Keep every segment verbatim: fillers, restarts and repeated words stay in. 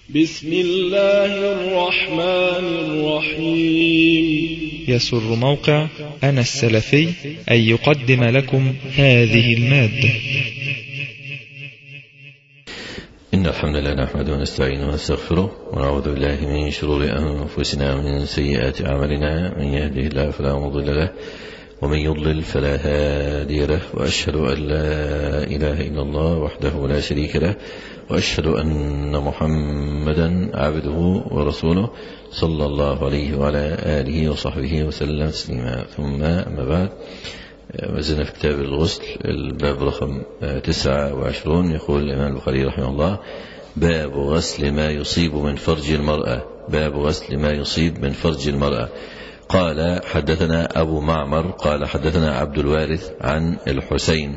بسم الله الرحمن الرحيم. يسر موقع أنا السلفي أن يقدم لكم هذه المادة. إن الحمد لله نحمده ونستعينه ونستغفره ونعوذ بالله من شرور أنفسنا ومن سيئات أعمالنا، من يهده الله فلا مضل له ومن يضلل فلا هادي له، وأشهد أن لا إله إلا الله وحده لا شريك له، وأشهد أن محمدا عبده ورسوله صلى الله عليه وعلى آله وصحبه وسلم تسليما. ثم أما بعد، وزلنا في كتاب الغسل الباب رقم تسعة وعشرون. يقول الإمام البخاري رحمه الله: باب غسل ما يصيب من فرج المرأة. باب غسل ما يصيب من فرج المرأة. قال: حدثنا أبو معمر قال حدثنا عبد الوارث عن الحسين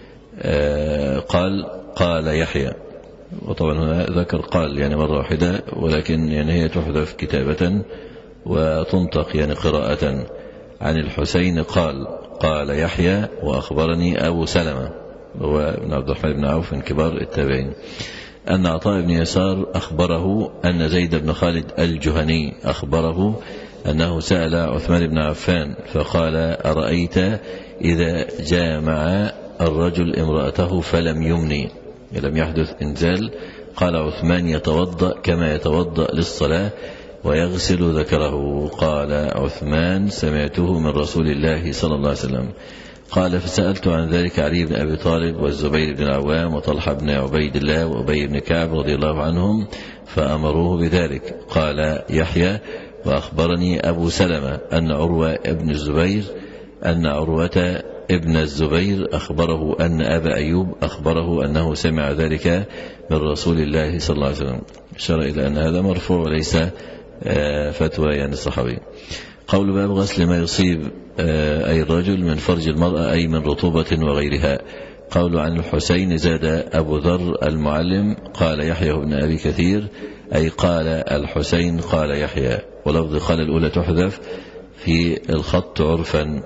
قال قال يحيى. وطبعا هنا ذكر قال يعني مرة واحدة، ولكن يعني هي تحذف كتابة وتنطق يعني قراءة. عن الحسين قال قال يحيى وأخبرني أبو سلمة هو ابن عبد الرحمن بن عوف من كبار التابعين أن عطاء بن يسار أخبره أن زيد بن خالد الجهني أخبره أنه سأل عثمان بن عفان فقال: أرأيت إذا جامع الرجل امرأته فلم يمني، لم يحدث إنزال؟ قال عثمان: يتوضأ كما يتوضأ للصلاة ويغسل ذكره. قال عثمان: سمعته من رسول الله صلى الله عليه وسلم. قال: فسألت عن ذلك علي بن أبي طالب والزبير بن العوام وطلحة بن عبيد الله وأبي بن كعب رضي الله عنهم فأمروه بذلك. قال يحيى: وأخبرني أبو سلمة أن عروة ابن الزبير أن عروة ابن الزبير أخبره أن أبا أيوب أخبره أنه سمع ذلك من رسول الله صلى الله عليه وسلم. أشار إلى أن هذا مرفوع وليس فتوى يعني الصحابي. قول: باب غسل ما يصيب أي الرجل من فرج المرأة أي من رطوبة وغيرها. قول: عن الحسين زاد أبو ذر المعلم قال يحيى بن أبي كثير أي قال الحسين قال يحيى، ولفظ قال الأولى تحذف في الخط عرفا.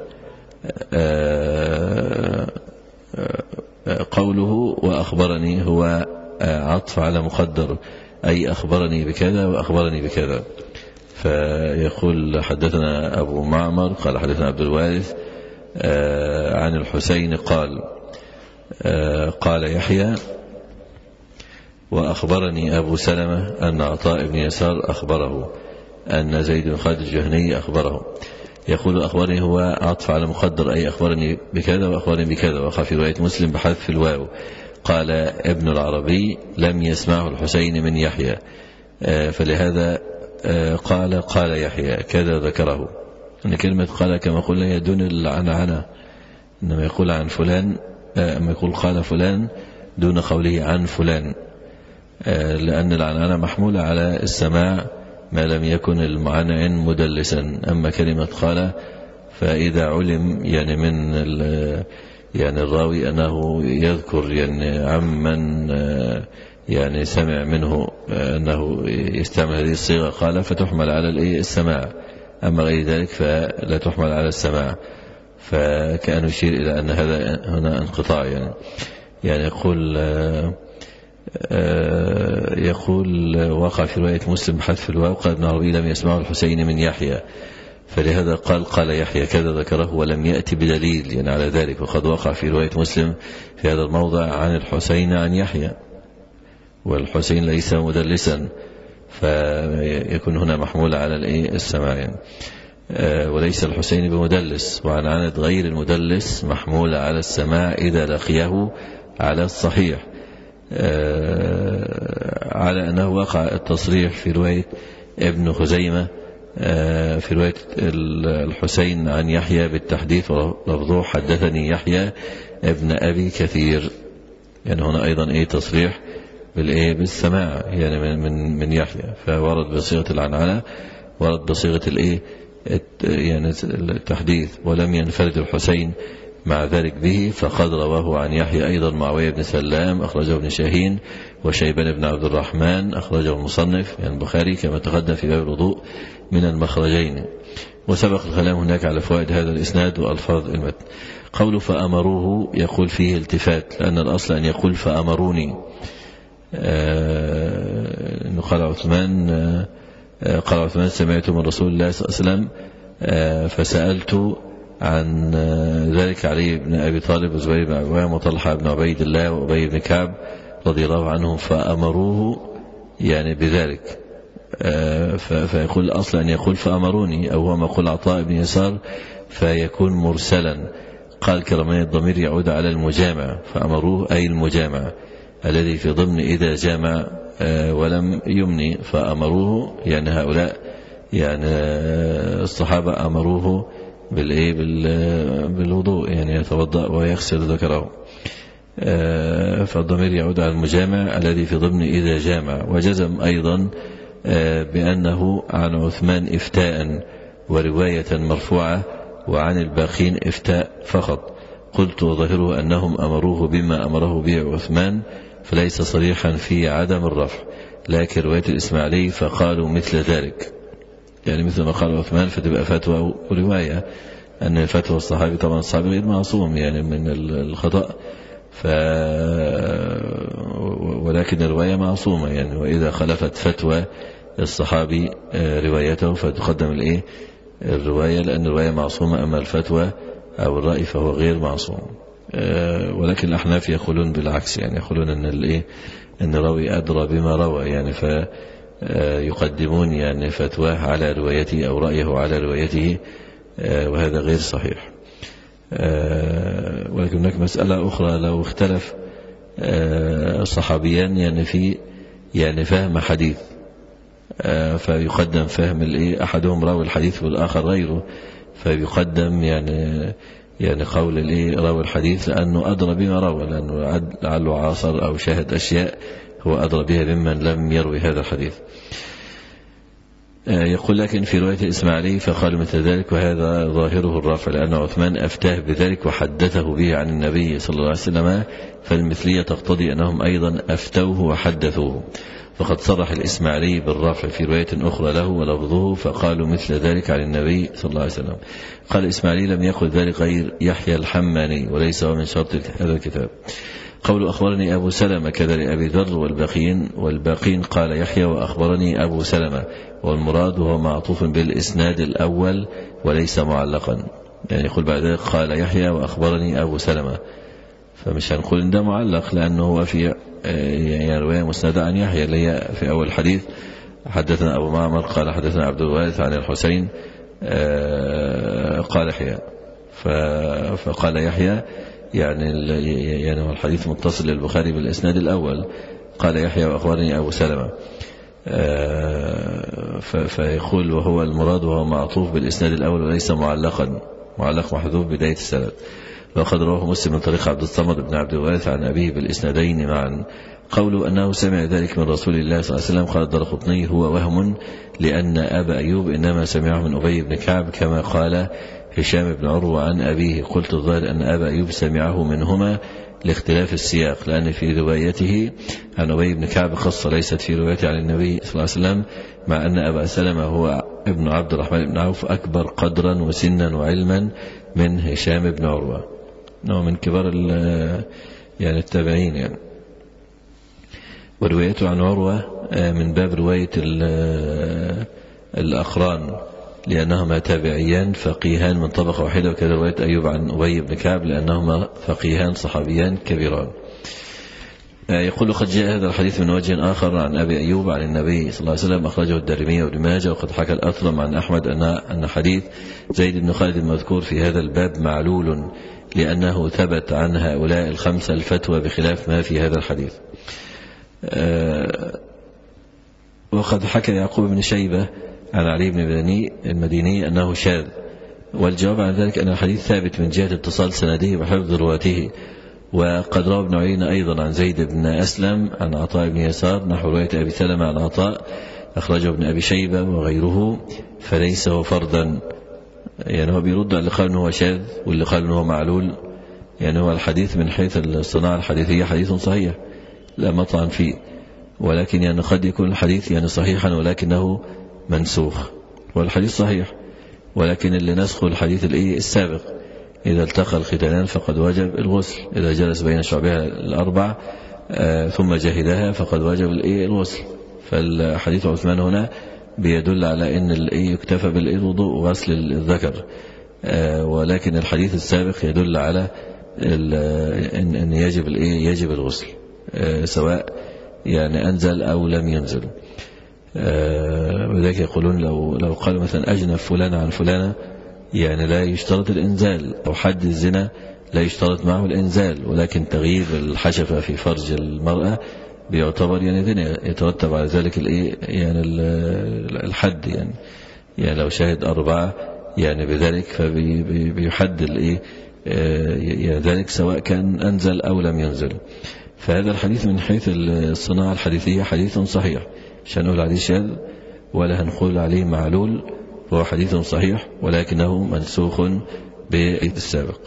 قوله وأخبرني هو عطف على مقدر أي أخبرني بكذا وأخبرني بكذا. فيقول: حدثنا أبو معمر قال حدثنا عبد الوارث عن الحسين قال قال يحيى وأخبرني أبو سلمة أن عطاء بن يسار أخبره أن زيد بن خالد الجهني أخبره. يقول: أخبرني هو عطف على مقدر أي أخبرني بكذا وأخبرني بكذا، وقع في رواية مسلم بحذف الواو. قال ابن العربي: لم يسمعه الحسين من يحيى، فلهذا قال قال يحيى كذا ذكره. أن كلمة قال كما قلنا هي دون العنعنة، إنما يقول عن فلان، أما يقول قال فلان دون قوله عن فلان، لأن العنعنة محمولة على السماع ما لم يكن المعنعن مدلسا. أما كلمة قال فإذا علم يعني من يعني الراوي أنه يذكر يعني عمن يعني سمع منه أنه يستعمل هذه الصيغة قال فتحمل على السماع، أما غير ذلك فلا تحمل على السماع. فكأنه يشير إلى أن هذا هنا انقطاع يعني يعني يقول يقول وقع في رواية مسلم بحذف الواو. قال ابن عربي: لم يسمعه الحسين من يحيى، فلهذا قال قال يحيى كذا ذكره ولم يأتي بدليل يعني على ذلك. وقد وقع في رواية مسلم في هذا الموضع عن الحسين عن يحيى، والحسين ليس مدلسا، فيكون هنا محمول على السماع يعني. وليس الحسين بمدلس، وعن عند غير المدلس محمول على السماع إذا لقيه على الصحيح، على أنه وقع التصريح في رواية ابن خزيمة في رواية الحسين عن يحيى بالتحديث ولفظه حدثني يحيى ابن أبي كثير. يعني هنا أيضا إيه تصريح بالإيه بالسماع يعني من من من يحيى، فورد بصيغة العنعنة، ورد بصيغة الإيه يعني التحديث. ولم ينفرد الحسين مع ذلك به، فقد رواه عن يحيى أيضا معاوية بن سلام أخرجه ابن شاهين، وشيبان بن عبد الرحمن أخرجه المصنف يعني البخاري كما تقدم في باب الوضوء من المخرجين. وسبق الكلام هناك على فوائد هذا الإسناد وألفاظ المتن. قول فأمروه يقول فيه التفات، لأن الأصل أن يقول فأمروني، قال عثمان قال عثمان سمعت من رسول الله صلى الله عليه وسلم فسألت عن ذلك علي بن أبي طالب وزبير بن عوام وطلحة بن عبيد الله وأبي بن كعب رضي الله عنهم فأمروه يعني بذلك. فيقول الأصل أن يقول فأمروني، أو هو ما يقول عطاء بن يسار فيكون مرسلا. قال كرماني الضمير يعود على المجامع، فأمروه أي المجامع الذي في ضمن إذا جامع ولم يمني، فأمروه يعني هؤلاء يعني الصحابة أمروه بالإيه بالوضوء، يعني يتوضأ ويغسل ذكره. فالضمير يعود على المجامع الذي في ضمن إذا جامع. وجزم أيضا بأنه عن عثمان إفتاء ورواية مرفوعة، وعن الباقين إفتاء فقط. قلت وظاهره أنهم أمروه بما أمره به عثمان، فليس صريحا في عدم الرفع، لكن رواية الإسماعيلي فقالوا مثل ذلك، يعني مثل ما قال عثمان فتبقى فتوى ورواية. أن فتوى الصحابي طبعا الصحابي غير معصوم يعني من الخطأ، ف ولكن الرواية معصومة يعني، وإذا خلفت فتوى الصحابي روايته فتقدم الإيه الرواية، لأن الرواية معصومة، أما الفتوى أو الرأي فهو غير معصوم. ولكن الأحناف يقولون بالعكس، يعني يقولون أن الإيه أن الراوي أدرى بما روى، يعني فيقدمون يعني فتواه على روايته أو رأيه على روايته، وهذا غير صحيح. ولكن هناك مسألة أخرى، لو اختلف الصحابيان يعني في يعني فهم حديث، فيقدم فهم الإيه أحدهم راوي الحديث والآخر غيره، فيقدم يعني يعني قول الإيه راوي الحديث لأنه أدرى بما روى، لأنه لعله عاصر أو شاهد أشياء هو أدرى بها ممن لم يروي هذا الحديث. يقول لكن في رواية الإسماعيلي فقال مثل ذلك، وهذا ظاهره الرفع، لأن عثمان أفتاه بذلك وحدثه به عن النبي صلى الله عليه وسلم، فالمثلية تقتضي أنهم أيضا أفتوه وحدثوه. فقد صرح الإسماعيلي بالرفع في رواية أخرى له ولفظه فقالوا مثل ذلك عن النبي صلى الله عليه وسلم. قال الإسماعيلي لم يقل ذلك غير يحيى الحماني، وليس هو من شرط هذا الكتاب. قول أخبرني أبو سلمة كذا لأبي ذر والباقين والباقين قال يحيى وأخبرني أبو سلمة، والمراد وهو معطوف بالإسناد الأول وليس معلقا، يعني يقول بعد ذلك قال يحيى وأخبرني أبو سلمة، فمش هنقول إن ده معلق لأنه هو في يعني رواية مسندة عن يحيى اللي هي في أول الحديث حدثنا أبو معمر قال حدثنا عبد الوارث عن الحسين قال يحيى، فقال يحيى يعني يعني الحديث متصل للبخاري بالإسناد الأول، قال يحيى وأخبرني أبو سلمة، فيقول وهو المراد وهو معطوف بالإسناد الأول وليس معلقا، معلق محذوف بداية السند. وقد رواه مسلم من طريق عبد الصمد بن عبد الوارث عن أبيه بالإسنادين معا. قوله أنه سمع ذلك من رسول الله صلى الله عليه وسلم قال الدرقطني هو وهم، لأن أبا أيوب إنما سمعه من أبي بن كعب كما قال هشام بن عروة عن أبيه. قلت الظاهر أن أبا أيوب سمعه منهما لاختلاف السياق، لأن في روايته عن أبي بن كعب خاصة ليست في روايته عن النبي صلى الله عليه وسلم، مع أن أبا سلمة هو ابن عبد الرحمن بن عوف أكبر قدرا وسنا وعلما من هشام بن عروة، نوع من كبار يعني التابعين يعني. وروايته عن عروة من باب رواية الأقران لأنهما تابعيان فقيهان من طبقة واحدة، وكذا رواية أيوب عن أبي بن كعب لأنهما فقيهان صحابيان كبيران. يقول قد جاء هذا الحديث من وجه آخر عن أبي أيوب عن النبي صلى الله عليه وسلم، أخرجه الدارمي وابن ماجه. وقد حكى الأثرم عن أحمد أن أن حديث زيد بن خالد المذكور في هذا الباب معلول، لأنه ثبت عن هؤلاء الخمسة الفتوى بخلاف ما في هذا الحديث. وقد حكى يعقوب بن شيبة عن علي بن بني المديني أنه شاذ، والجواب عن ذلك أن الحديث ثابت من جهة اتصال سنده وحفظ رواته. وقد روى ابن عيينة أيضا عن زيد بن أسلم عن عطاء بن يسار نحو رواية أبي سلمة عن عطاء، أخرجه ابن أبي شيبة وغيره، فليس هو فردا. يعني هو بيرد على اللي قال أنه هو شاذ واللي قال أنه هو معلول، يعني هو الحديث من حيث الصناعة الحديثية حديث صحيح لا مطعن فيه، ولكن يعني قد يكون الحديث يعني صحيحا ولكنه منسوخ، والحديث صحيح ولكن اللي نسخه الحديث الايه السابق، إذا التقى الختانان فقد وجب الغسل، إذا جلس بين شعبها الأربع آه ثم جهدها فقد وجب الايه الغسل، فالحديث عثمان هنا بيدل على أن يكتفى بالوضوء وغسل الذكر، ولكن الحديث السابق يدل على أن يجب يجب الغسل سواء يعني أنزل أو لم ينزل. وذلك يقولون لو لو قالوا مثلا أجنب فلان عن فلانة يعني لا يشترط الإنزال، أو حد الزنا لا يشترط معه الإنزال، ولكن تغيير الحشفة في فرج المرأة بيعتبر يعني يترتب على ذلك الايه يعني الحد، يعني يعني لو شاهد أربعة يعني بذلك فبيحد الايه يعني ذلك سواء كان أنزل أو لم ينزل. فهذا الحديث من حيث الصناعة الحديثية حديث صحيح، مش هنقول عليه شاذ ولا هنقول عليه معلول، هو حديث صحيح ولكنه منسوخ بالسابق.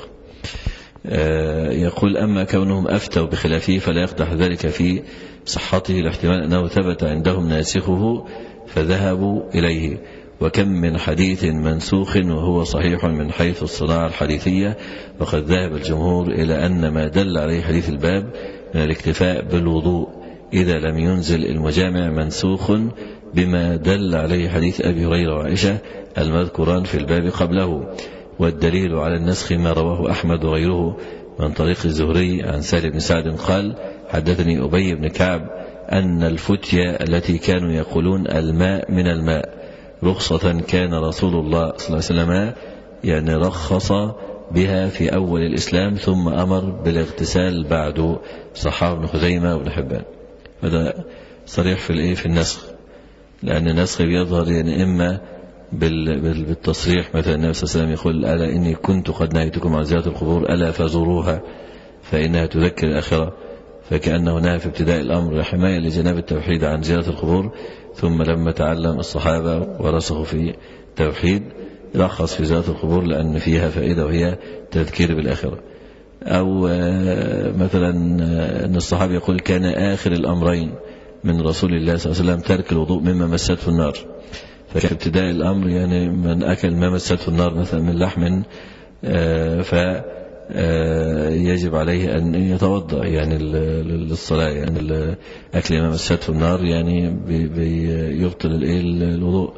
يقول أما كونهم أفتوا بخلافه فلا يقدح ذلك في صحته، الاحتمال أنه ثبت عندهم ناسخه فذهبوا إليه، وكم من حديث منسوخ وهو صحيح من حيث الصناعة الحديثية، وقد ذهب الجمهور إلى أن ما دل عليه حديث الباب من الاكتفاء بالوضوء إذا لم ينزل المجامع منسوخ بما دل عليه حديث أبي هريرة وعائشة المذكوران في الباب قبله. والدليل على النسخ ما رواه أحمد وغيره من طريق الزهري عن سهل بن سعد قال حدثني أبي بن كعب أن الفتية التي كانوا يقولون الماء من الماء رخصة كان رسول الله صلى الله عليه وسلم يعني رخص بها في أول الإسلام ثم أمر بالاغتسال بعد، صححه ابن خزيمة وابن حبان. هذا صريح في الإيه في النسخ، لأن النسخ بيظهر يعني إما بالتصريح، مثلا النبي صلى الله عليه وسلم يقول ألا إني كنت قد نهيتكم عن زيارة القبور ألا فزوروها فإنها تذكر الآخرة، فكأنه نهى في ابتداء الأمر حماية لجناب التوحيد عن زيارة القبور، ثم لما تعلم الصحابة ورسخوا في التوحيد رخص في زيارة القبور لأن فيها فائدة وهي تذكير بالآخرة. أو مثلا أن الصحابة يقول كان آخر الأمرين من رسول الله صلى الله عليه وسلم ترك الوضوء مما مسته النار، ففي ابتداء الأمر يعني من أكل ما مسته النار مثلا من لحم فيجب عليه أن يتوضأ يعني للصلاة، يعني أكل ما مسته النار يعني بيبطل الوضوء.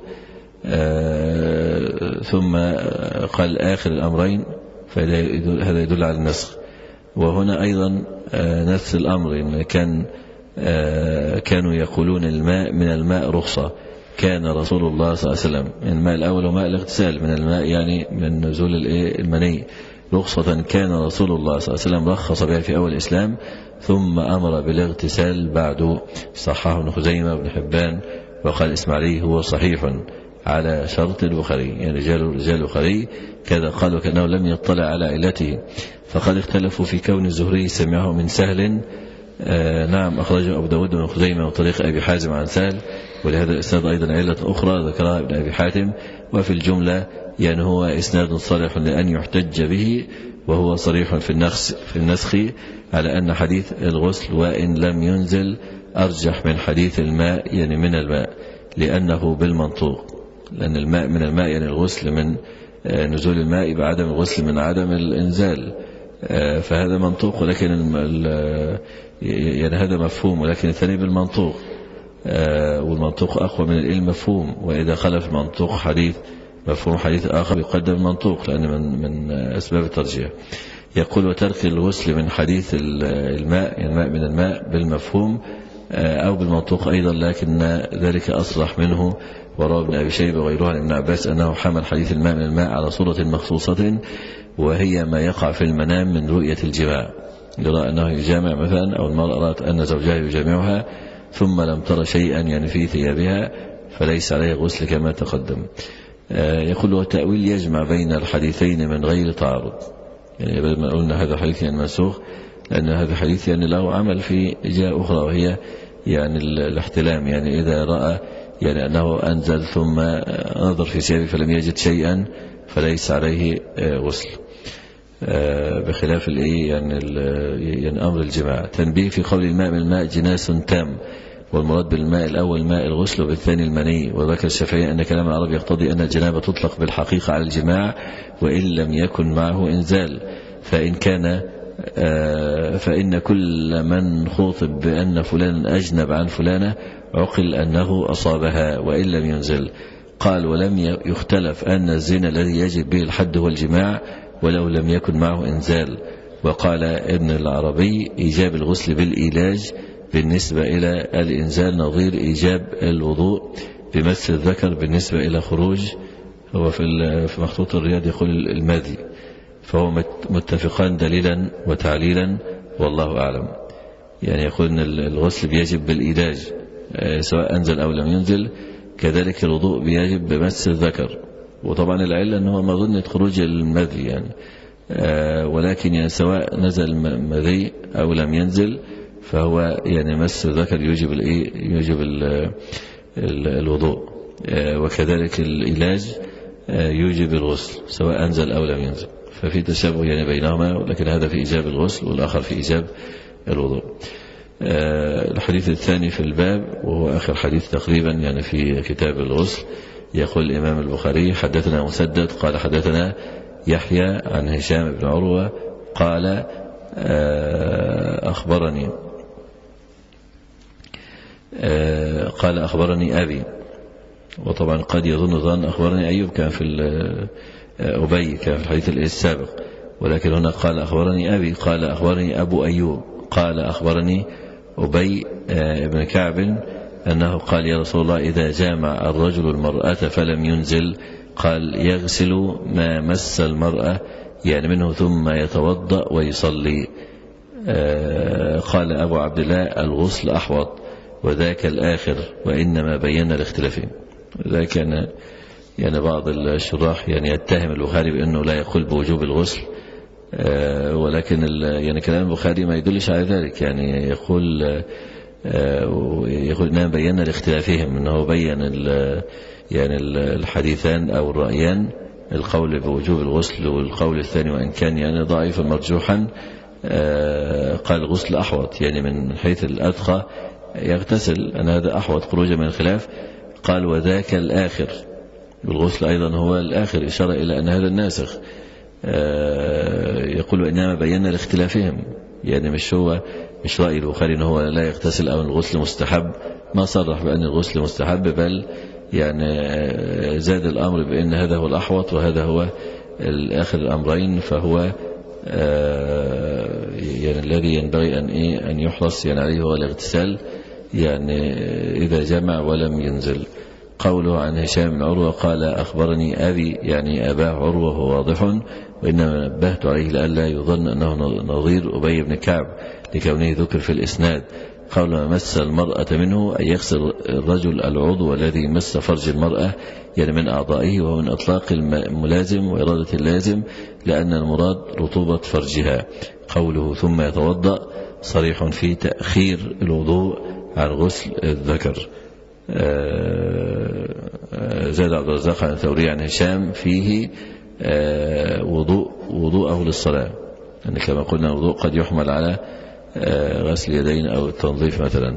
ثم قال آخر الأمرين، فهذا يدل على النسخ. وهنا أيضا نفس الأمر إن كان كانوا يقولون الماء من الماء رخصة كان رسول الله صلى الله عليه وسلم، الماء الأول وماء الاغتسال من الماء يعني من نزول المني رخصة كان رسول الله صلى الله عليه وسلم رخص بها في أول الإسلام ثم أمر بالاغتسال بعد، صححه ابن خزيمة وابن حبان. وقال إسماعيلي هو صحيح على شرط البخاري، يعني رجال رجال البخاري كذا قال وكأنه لم يطلع على علته. فقد اختلفوا في كون الزهري سمعه من سهل، آه نعم أخرجه أبو داود بن خزيمة وطريق أبي حازم عن سهل، ولهذا الإسناد أيضا علة أخرى ذكرها ابن أبي حاتم. وفي الجملة يعني هو إسناد صالح لأن يحتج به، وهو صريح في النسخ في النسخ على أن حديث الغسل وإن لم ينزل أرجح من حديث الماء يعني من الماء، لأنه بالمنطوق، لأن الماء من الماء يعني الغسل من نزول الماء بعدم الغسل من عدم الإنزال، فهذا منطوق، ولكن يعني هذا مفهوم، ولكن الثاني بالمنطوق، والمنطوق أقوى من المفهوم. وإذا خلف المنطوق حديث مفهوم حديث آخر يقدم المنطوق لأن من من أسباب الترجيح. يقول وترك الغسل من حديث الماء يعني الماء من الماء بالمفهوم أو بالمنطوق أيضا، لكن ذلك أصرح منه. وروى ابن أبي شيبة وغيره عن ابن عباس أنه حمل حديث الماء من الماء على صورة مخصوصة، وهي ما يقع في المنام من رؤية الجماع، يرى أنه يجامع مثلا، أو المرأة رأت أن زوجها يجامعها ثم لم ترى شيئا يعني في ثيابها فليس عليه غسل كما تقدم. يقول والتأويل يجمع بين الحديثين من غير تعارض، يعني بدل ما قلنا هذا حديث يعني منسوخ، لأن هذا حديث يعني له عمل في جهة أخرى، وهي يعني الاحتلام، يعني إذا رأى يعني أنه أنزل ثم نظر في ثيابه فلم يجد شيئا فليس عليه غسل، بخلاف الإيه يعني, يعني أمر الجماع. تنبيه في قول الماء من الماء جناس تام، والمراد بالماء الأول ماء الغسل وبالثاني المني. وذكر الشافعي أن كلام العرب يقتضي أن الجنابة تطلق بالحقيقة على الجماع وإن لم يكن معه إنزال، فإن كان فإن كل من خوطب بأن فلان أجنب عن فلانة عقل أنه أصابها وإن لم ينزل. قال ولم يختلف أن الزنا الذي يجب به الحد هو الجماع ولو لم يكن معه إنزال. وقال ابن العربي إيجاب الغسل بالإيلاج بالنسبة إلى الإنزال نظير إيجاب الوضوء بمس الذكر بالنسبة إلى خروج. هو في مخطوط الرياض يقول المذي، فهو متفقان دليلا وتعليلا والله أعلم. يعني يقول أن الغسل بيجب بالإيلاج سواء أنزل أو لم ينزل، كذلك الوضوء بيجب بمس الذكر. وطبعا العلة أنه مظنة خروج المذي يعني، ولكن يعني سواء نزل مذي أو لم ينزل فهو يعني مس الذكر يوجب الإيه يوجب الوضوء، وكذلك العلاج يوجب الغسل سواء أنزل أو لم ينزل. ففي تشابه يعني بينهما، لكن هذا في إيجاب الغسل والآخر في إيجاب الوضوء. الحديث الثاني في الباب وهو آخر حديث تقريبا يعني في كتاب الغسل، يقول الإمام البخاري حدثنا مسدد قال حدثنا يحيى عن هشام بن عروة قال أخبرني قال أخبرني أبي. وطبعا قد يظن ظن أخبرني أيوب كان في أبي كان في الحديث السابق، ولكن هنا قال أخبرني أبي قال أخبرني أبو أيوب قال أخبرني أبي بن كعب أنه قال يا رسول الله إذا جامع الرجل المرأة فلم ينزل قال يغسل ما مس المرأة يعني منه ثم يتوضأ ويصلي. قال أبو عبد الله الغسل أحوط وذاك الآخر وإنما بينا الاختلافين. لكن يعني بعض الشراح يعني يتهم البخاري بأنه لا يقول بوجوب الغسل، ولكن يعني كلام البخاري ما يدلش على ذلك. يعني يقول يقول إنما بينا لاختلافهم، أنه بين يعني الحديثان أو الرأيان، القول بوجوب الغسل والقول الثاني وإن كان يعني ضعيفا مرجوحا قال الغسل أحوط يعني من حيث الأدقى يغتسل أن هذا أحوط خروجا من الخلاف. قال وذاك الآخر، والغسل أيضا هو الآخر إشارة إلى أن هذا الناسخ. يقول إنما بينا لاختلافهم، يعني مش هو مش رأي البخاري أنه هو لا يغتسل أو الغسل مستحب، ما صرح بأن الغسل مستحب، بل يعني زاد الأمر بأن هذا هو الأحوط وهذا هو الآخر الأمرين، فهو يعني الذي ينبغي أن إيه أن يحرص يعني عليه هو الاغتسال يعني إذا جمع ولم ينزل. قوله عن هشام بن عروة قال أخبرني أبي يعني أباه عروة هو واضح، وإنما نبهت عليه لئلا يظن أنه نظير أبي بن كعب لكونه ذكر في الإسناد. قول ما مس المرأة منه أن يغسل الرجل العضو الذي مس فرج المرأة يعني من أعضائه، وهو من أطلاق الملازم وإرادة اللازم لأن المراد رطوبة فرجها. قوله ثم يتوضأ صريح في تأخير الوضوء عن غسل الذكر. زاد عبد الرزاق عن ثوري عن هشام فيه وضوء وضوءه للصلاة، يعني كما قلنا الوضوء قد يحمل على غسل اليدين أو التنظيف مثلا.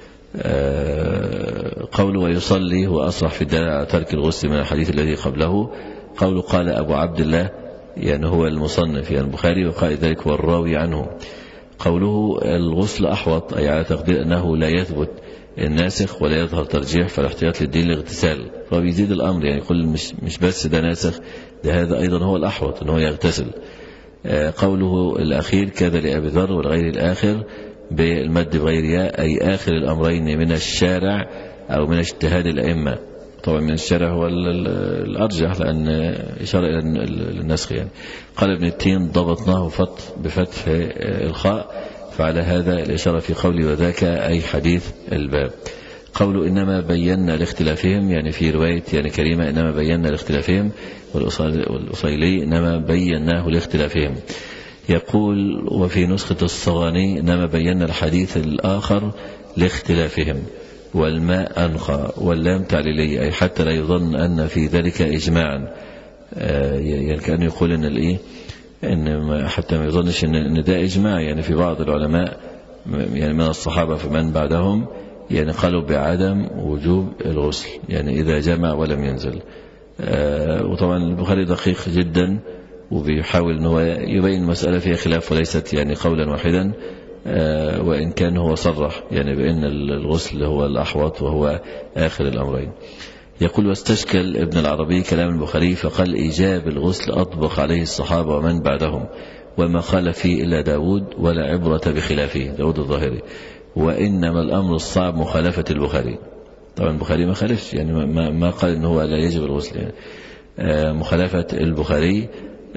قوله ويصلي هو أصرح في الدلالة على ترك الغسل من الحديث الذي قبله. قوله قال أبو عبد الله يعني هو المصنف يعني البخاري، وقال ذلك هو الراوي عنه. قوله الغسل أحوط أي على تقدير أنه لا يثبت الناسخ ولا يظهر ترجيح، فالاحتياط للدين الاغتسال. فبيزيد الأمر يعني يقول مش, مش بس ده ناسخ، ده هذا أيضا هو الأحوط أنه يغتسل. قوله الأخير كذا لأبي ذر والغير الآخر بالمد بغير ياء أي آخر الأمرين من الشارع أو من اجتهاد الأئمة. طبعا من الشارع هو الأرجح لأن إشارة إلى النسخ يعني. قال ابن التين ضبطناه بفتح الخاء، فعلى هذا الإشارة في قولي وذاك أي حديث الباب. قوله إنما بينا لاختلافهم يعني في رواية يعني كريمة إنما بينا لاختلافهم، والأصيلي إنما بيناه لاختلافهم. يقول وفي نسخة الصغاني إنما بينا الحديث الآخر لاختلافهم، والماء أنقى واللام تعليلية أي حتى لا يظن أن في ذلك إجماعا، يعني كأن يقول إن الإيه إن حتى ما يظنش إن ده إجماع. يعني في بعض العلماء يعني من الصحابة فمن بعدهم يعني قالوا بعدم وجوب الغسل يعني إذا جمع ولم ينزل. وطبعا البخاري دقيق جدا وبيحاول أن هو يبين المسألة فيها خلاف وليست يعني قولا واحدا، وإن كان هو صرح يعني بأن الغسل هو الأحوط وهو آخر الأمرين. يقول: واستشكل ابن العربي كلام البخاري فقال: إيجاب الغسل أطبق عليه الصحابة ومن بعدهم، وما قال فيه إلا داود ولا عبرة بخلافه، داود الظاهري، وإنما الأمر الصعب مخالفة البخاري. طبعا البخاري ما خالفش يعني ما, ما قال إنه هو لا يجب الغسل يعني. آه مخالفة البخاري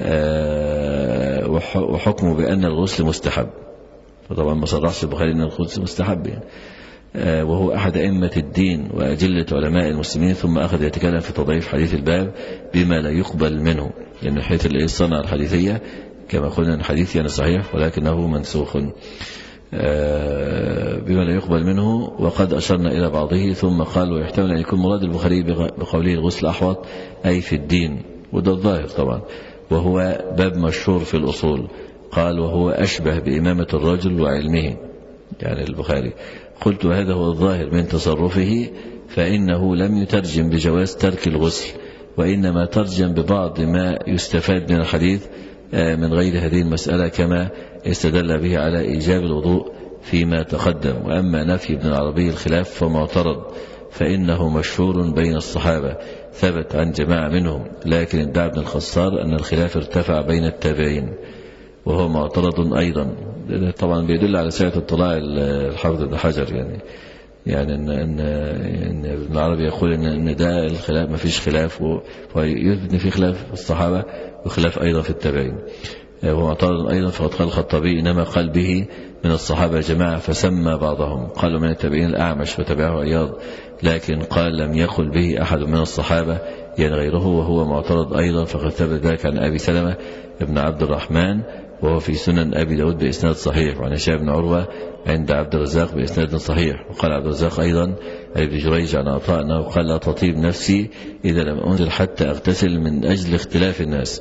آه وحكمه بأن الغسل مستحب، فطبعا ما صرحش البخاري أن الغسل مستحب يعني. آه وهو أحد أئمة الدين وأجلة علماء المسلمين، ثم أخذ يتكلم في تضعيف حديث الباب بما لا يقبل منه، لأن يعني حيث الصنعة الحديثية كما قلنا الحديث يعني صحيح ولكنه منسوخ بما لا يقبل منه، وقد أشرنا إلى بعضه. ثم قال: ويحتمل أن يكون مراد البخاري بقوله الغسل أحوط أي في الدين، وده الظاهر طبعا، وهو باب مشهور في الأصول. قال: وهو أشبه بإمامة الرجل وعلمه، يعني البخاري. قلت: هذا هو الظاهر من تصرفه، فإنه لم يترجم بجواز ترك الغسل، وإنما ترجم ببعض ما يستفاد من الحديث من غير هذه المسألة، كما استدل به على إيجاب الوضوء فيما تقدم. وأما نفي ابن العربي الخلاف فمعترض، فإنه مشهور بين الصحابة ثبت عن جماعة منهم، لكن ادعى ابن الخصار أن الخلاف ارتفع بين التابعين، وهو معترض أيضا. طبعا بيدل على سعة اطلاع الحافظ ابن حجر يعني يعني ان ان, إن ابن العربي يقول ان ان ده الخلاف ما فيش خلاف، ويثبت ان في خلاف في الصحابه وخلاف ايضا في التابعين. وهو معترض ايضا، فقد قال الخطابي: انما قال به من الصحابه جماعه فسمى بعضهم، قالوا من التابعين الاعمش وتبعه عياض، لكن قال لم يقل به احد من الصحابه يعني غيره، وهو معترض ايضا، فقد ثبت ذلك عن ابي سلمه ابن عبد الرحمن وهو في سنن أبي داود بإسناد صحيح، وعن هشام بن عروة عند عبد الرزاق بإسناد صحيح. وقال عبد الرزاق أيضا عن ابن جريج عن عطاء أنه قال: لا تطيب نفسي إذا لم أنزل حتى أغتسل من أجل اختلاف الناس.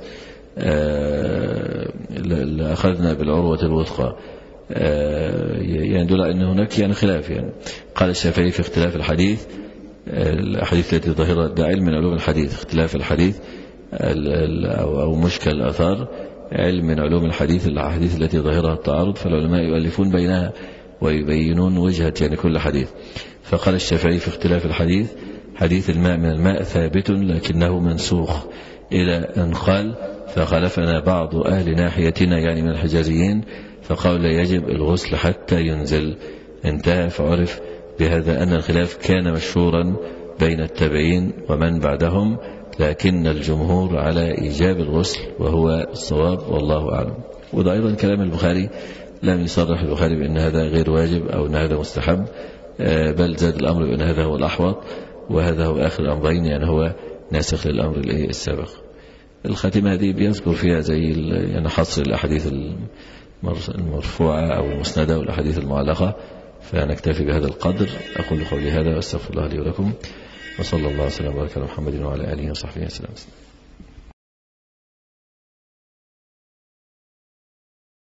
أخذنا بالعروة الوثقى، يعني دل أن هناك يعني خلاف يعني. قال الشافعي في اختلاف الحديث، الأحاديث التي ظاهرة ده علم من علوم الحديث، اختلاف الحديث أو مشكل الآثار علم من علوم الحديث، الأحاديث التي ظاهرها التعارض، فالعلماء يؤلفون بينها ويبينون وجهة يعني كل حديث. فقال الشافعي في اختلاف الحديث: حديث الماء من الماء ثابت لكنه منسوخ، إلى أن قال: فخلفنا بعض أهل ناحيتنا يعني من الحجازيين فقال لا يجب الغسل حتى ينزل. انتهى. فعرف بهذا أن الخلاف كان مشهورا بين التابعين ومن بعدهم، لكن الجمهور على إيجاب الغسل وهو الصواب والله أعلم. وده أيضا كلام البخاري، لم يصرح البخاري بأن هذا غير واجب أو أن هذا مستحب، بل زاد الأمر بأن هذا هو الأحوط وهذا هو آخر الأمرين، يعني هو ناسخ للأمر السابق. الخاتمة هذه بيذكر فيها زي يعني حصر الأحاديث المرفوعة أو المسندة والأحاديث المعلقة، فنكتفي بهذا القدر. أقول قولي هذا وأستغفر الله لي ولكم، وصلى الله وسلم وبارك على محمد وعلى آله وصحبه وسلم.